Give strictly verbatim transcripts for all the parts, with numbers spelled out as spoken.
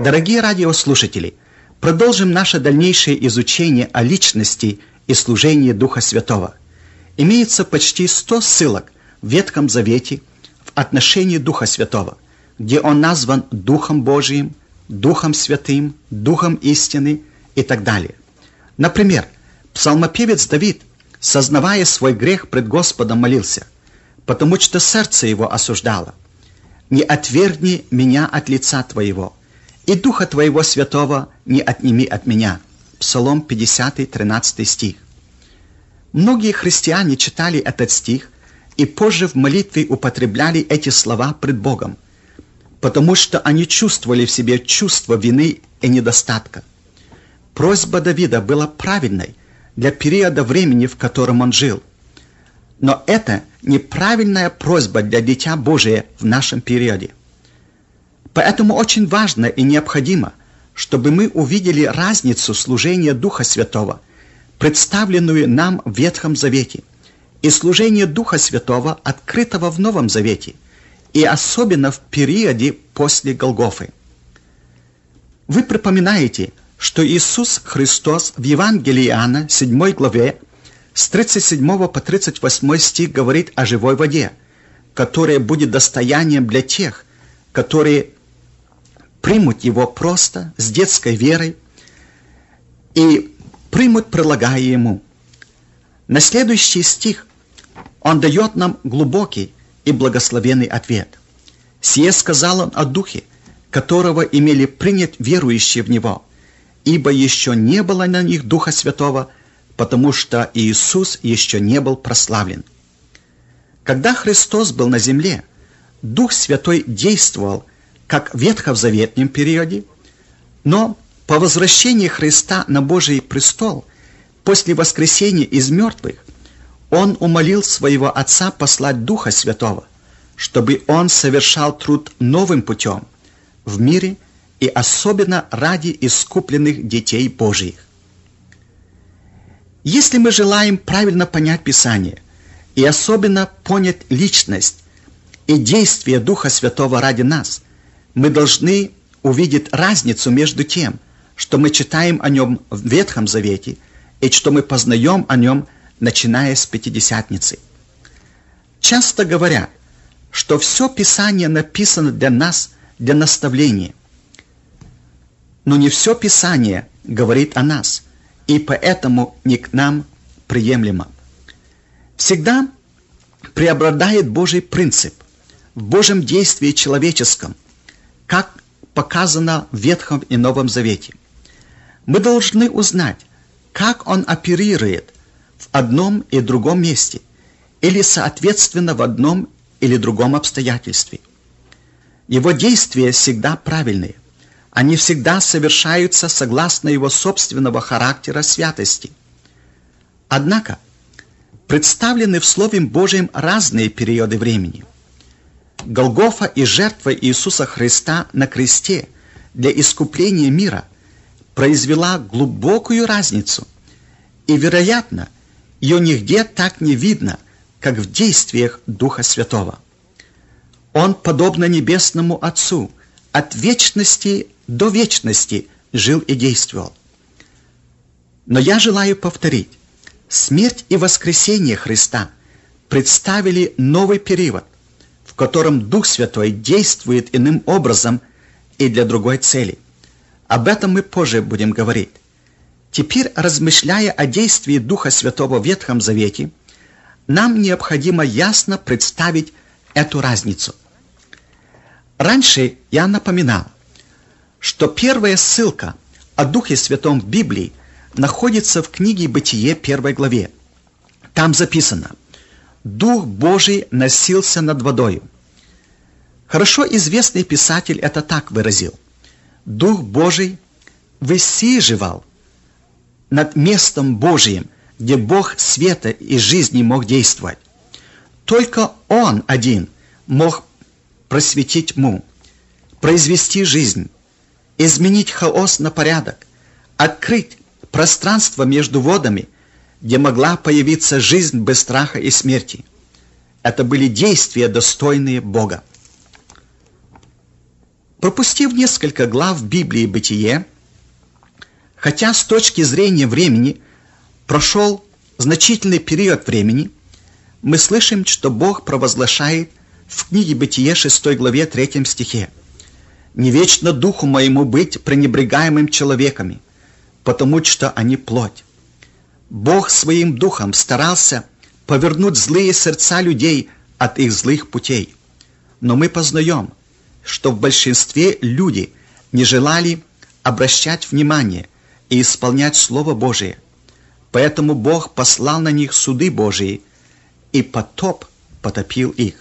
Дорогие радиослушатели, продолжим наше дальнейшее изучение о личности и служении Духа Святого. Имеется почти сто ссылок в Ветхом Завете в отношении Духа Святого, где Он назван Духом Божиим, Духом Святым, Духом истины и так далее. Например, псалмопевец Давид, сознавая свой грех пред Господом, молился, потому что сердце его осуждало: «Не отвергни меня от лица Твоего, и Духа Твоего Святого не отними от меня». Псалом пятьдесят, тринадцатый стих. Многие христиане читали этот стих и позже в молитве употребляли эти слова пред Богом, потому что они чувствовали в себе чувство вины и недостатка. Просьба Давида была правильной для периода времени, в котором он жил. Но это неправильная просьба для Дитя Божия в нашем периоде. Поэтому очень важно и необходимо, чтобы мы увидели разницу служения Духа Святого, представленную нам в Ветхом Завете, и служение Духа Святого, открытого в Новом Завете, и особенно в периоде после Голгофы. Вы припоминаете, что Иисус Христос в Евангелии Иоанна, седьмой главе, с тридцать седьмого по тридцать восьмой стих говорит о живой воде, которая будет достоянием для тех, которые примут Его просто, с детской верой, и примут, прилагая Ему. На следующий стих Он дает нам глубокий и благословенный ответ. «Сие сказал Он о Духе, которого имели принять верующие в Него, ибо еще не было на них Духа Святого, потому что Иисус еще не был прославлен». Когда Христос был на земле, Дух Святой действовал как в ветхозаветном периоде, но по возвращении Христа на Божий престол, после воскресения из мертвых, Он умолил своего Отца послать Духа Святого, чтобы Он совершал труд новым путем в мире и особенно ради искупленных детей Божьих. Если мы желаем правильно понять Писание и особенно понять личность и действие Духа Святого ради нас, мы должны увидеть разницу между тем, что мы читаем о Нем в Ветхом Завете, и что мы познаем о Нем, начиная с Пятидесятницы. Часто говорят, что все Писание написано для нас, для наставления. Но не все Писание говорит о нас, и поэтому не к нам приемлемо. Всегда преобладает Божий принцип в Божьем действии человеческом, как показано в Ветхом и Новом Завете. Мы должны узнать, как Он оперирует в одном и другом месте, или соответственно в одном или другом обстоятельстве. Его действия всегда правильные. Они всегда совершаются согласно Его собственного характера святости. Однако, представлены в Слове Божьем разные периоды времени. Голгофа и жертва Иисуса Христа на кресте для искупления мира произвела глубокую разницу, и, вероятно, ее нигде так не видно, как в действиях Духа Святого. Он, подобно Небесному Отцу, от вечности до вечности жил и действовал. Но я желаю повторить, смерть и воскресение Христа представили новый период, в котором Дух Святой действует иным образом и для другой цели. Об этом мы позже будем говорить. Теперь, размышляя о действии Духа Святого в Ветхом Завете, нам необходимо ясно представить эту разницу. Раньше я напоминал, что первая ссылка о Духе Святом в Библии находится в книге Бытие, первой главе. Там записано: «Дух Божий носился над водою». Хорошо известный писатель это так выразил: Дух Божий высиживал над местом Божиим, где Бог света и жизни мог действовать. Только Он один мог просветить тьму, произвести жизнь, изменить хаос на порядок, открыть пространство между водами, где могла появиться жизнь без страха и смерти. Это были действия, достойные Бога. Пропустив несколько глав Библии «Бытие», хотя с точки зрения времени прошел значительный период времени, мы слышим, что Бог провозглашает в книге «Бытие» шестой главе третьем стихе: «Не вечно духу моему быть пренебрегаемым человеками, потому что они плоть». Бог своим духом старался повернуть злые сердца людей от их злых путей. Но мы познаем, что в большинстве люди не желали обращать внимание и исполнять Слово Божие. Поэтому Бог послал на них суды Божии, и потоп потопил их.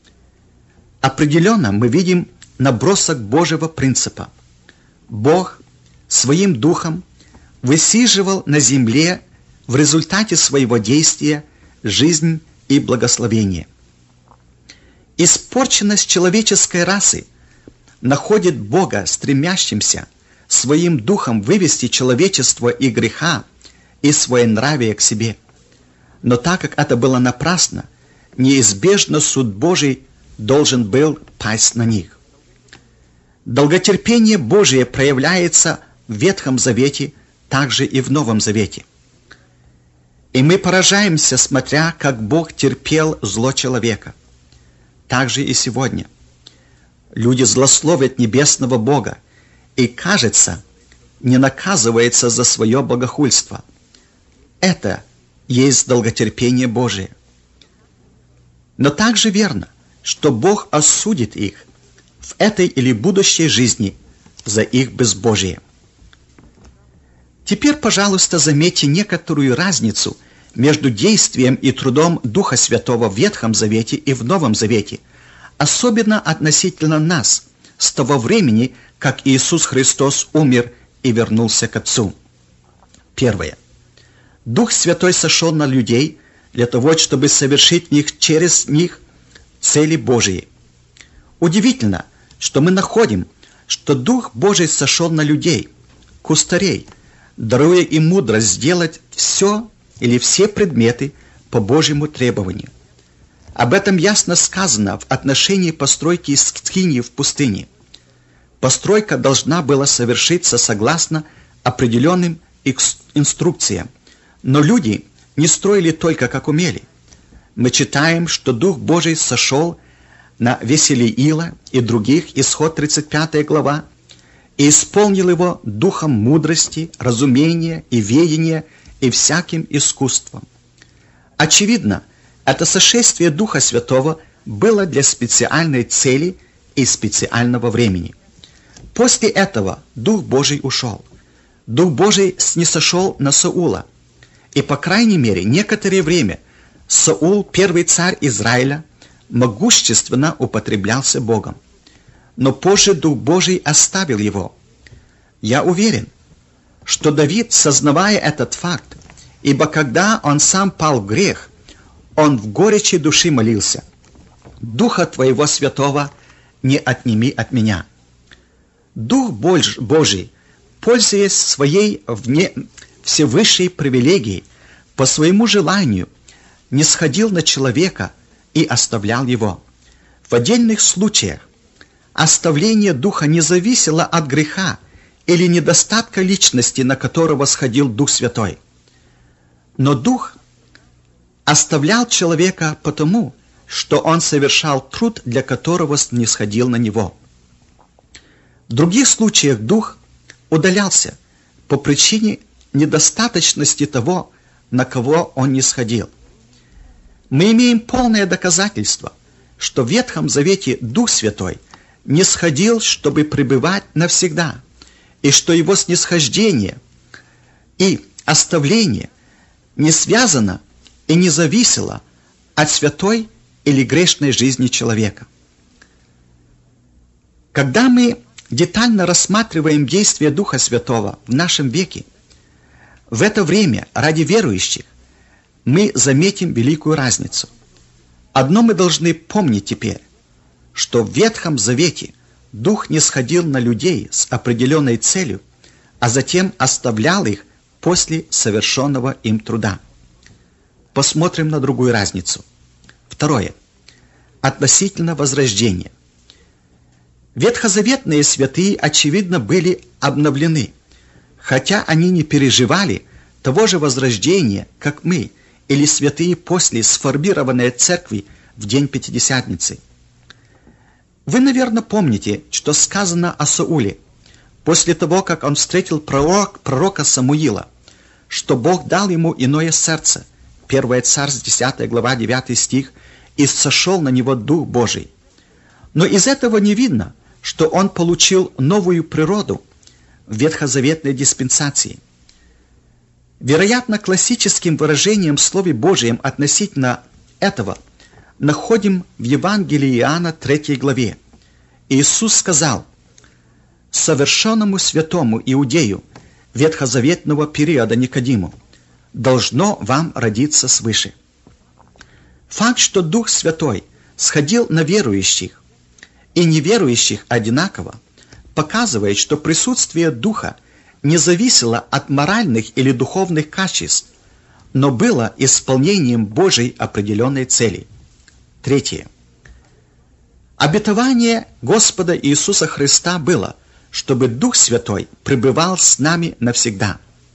Определенно мы видим набросок Божьего принципа. Бог своим духом высиживал на земле в результате своего действия жизнь и благословение. Испорченность человеческой расы находит Бога, стремящимся своим духом вывести человечество и греха, и своенравие к себе. Но так как это было напрасно, неизбежно суд Божий должен был пасть на них. Долготерпение Божие проявляется в Ветхом Завете, также и в Новом Завете. И мы поражаемся, смотря, как Бог терпел зло человека. Так же и сегодня. Люди злословят небесного Бога и, кажется, не наказывается за свое богохульство. Это есть долготерпение Божие. Но также верно, что Бог осудит их в этой или будущей жизни за их безбожие. Теперь, пожалуйста, заметьте некоторую разницу между действием и трудом Духа Святого в Ветхом Завете и в Новом Завете, особенно относительно нас, с того времени, как Иисус Христос умер и вернулся к Отцу. Первое. Дух Святой сошел на людей для того, чтобы совершить в них, через них цели Божии. Удивительно, что мы находим, что Дух Божий сошел на людей, кустарей, даруя им мудрость сделать все или все предметы по Божьему требованию. Об этом ясно сказано в отношении постройки скинии в пустыне. Постройка должна была совершиться согласно определенным инструкциям, но люди не строили только как умели. Мы читаем, что Дух Божий сошел на Веселиила и других, Исход тридцать пятая глава, и исполнил его духом мудрости, разумения и ведения и всяким искусством. Очевидно, это сошествие Духа Святого было для специальной цели и специального времени. После этого Дух Божий ушел. Дух Божий снисошел на Саула. И, по крайней мере, некоторое время Саул, первый царь Израиля, могущественно употреблялся Богом. Но позже Дух Божий оставил его. Я уверен, что Давид, сознавая этот факт, ибо когда он сам пал в грех, он в горечи души молился: «Духа Твоего Святого не отними от меня». Дух Божий, пользуясь своей вне всевысшей привилегией, по своему желанию не сходил на человека и оставлял его. В отдельных случаях оставление Духа не зависело от греха или недостатка личности, на которого сходил Дух Святой. Но Дух оставлял человека потому, что он совершал труд, для которого снисходил на него. В других случаях Дух удалялся по причине недостаточности того, на кого он не сходил. Мы имеем полное доказательство, что в Ветхом Завете Дух Святой не сходил, чтобы пребывать навсегда, и что его снисхождение и оставление не связано и не зависело от святой или грешной жизни человека. Когда мы детально рассматриваем действия Духа Святого в нашем веке, в это время ради верующих мы заметим великую разницу. Одно мы должны помнить теперь, что в Ветхом Завете Дух не сходил на людей с определенной целью, а затем оставлял их после совершенного им труда. Посмотрим на другую разницу. Второе. Относительно возрождения. Ветхозаветные святые, очевидно, были обновлены, хотя они не переживали того же возрождения, как мы, или святые после сформированной церкви в день Пятидесятницы. Вы, наверное, помните, что сказано о Сауле, после того, как он встретил пророк, пророка Самуила, что Бог дал ему иное сердце, первое Царств, десятая глава, девятый стих, «И сошел на него Дух Божий». Но из этого не видно, что он получил новую природу в ветхозаветной диспенсации. Вероятно, классическим выражением в Слове Божьем относительно этого находим в Евангелии Иоанна третьей главе. Иисус сказал: «Совершенному святому иудею ветхозаветного периода Никодиму должно вам родиться свыше». Факт, что Дух Святой сходил на верующих и неверующих одинаково, показывает, что присутствие Духа не зависело от моральных или духовных качеств, но было исполнением Божьей определенной цели. Третье. Обетование Господа Иисуса Христа было, чтобы Дух Святой пребывал с нами навсегда.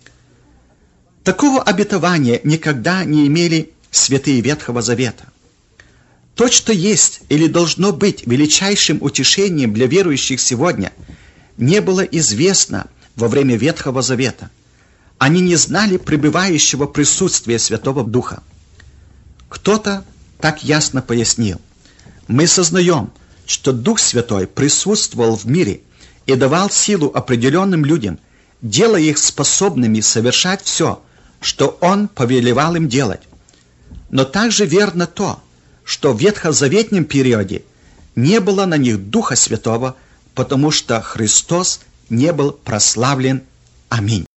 Такого обетования никогда не имели святые Ветхого Завета. То, что есть или должно быть величайшим утешением для верующих сегодня, не было известно во время Ветхого Завета. Они не знали пребывающего присутствия Святого Духа. Кто-то так ясно пояснил: мы сознаем, что Дух Святой присутствовал в мире и давал силу определенным людям, делая их способными совершать все, что Он повелевал им делать. Но также верно то, что в ветхозаветном периоде не было на них Духа Святого, потому что Христос не был прославлен. Аминь.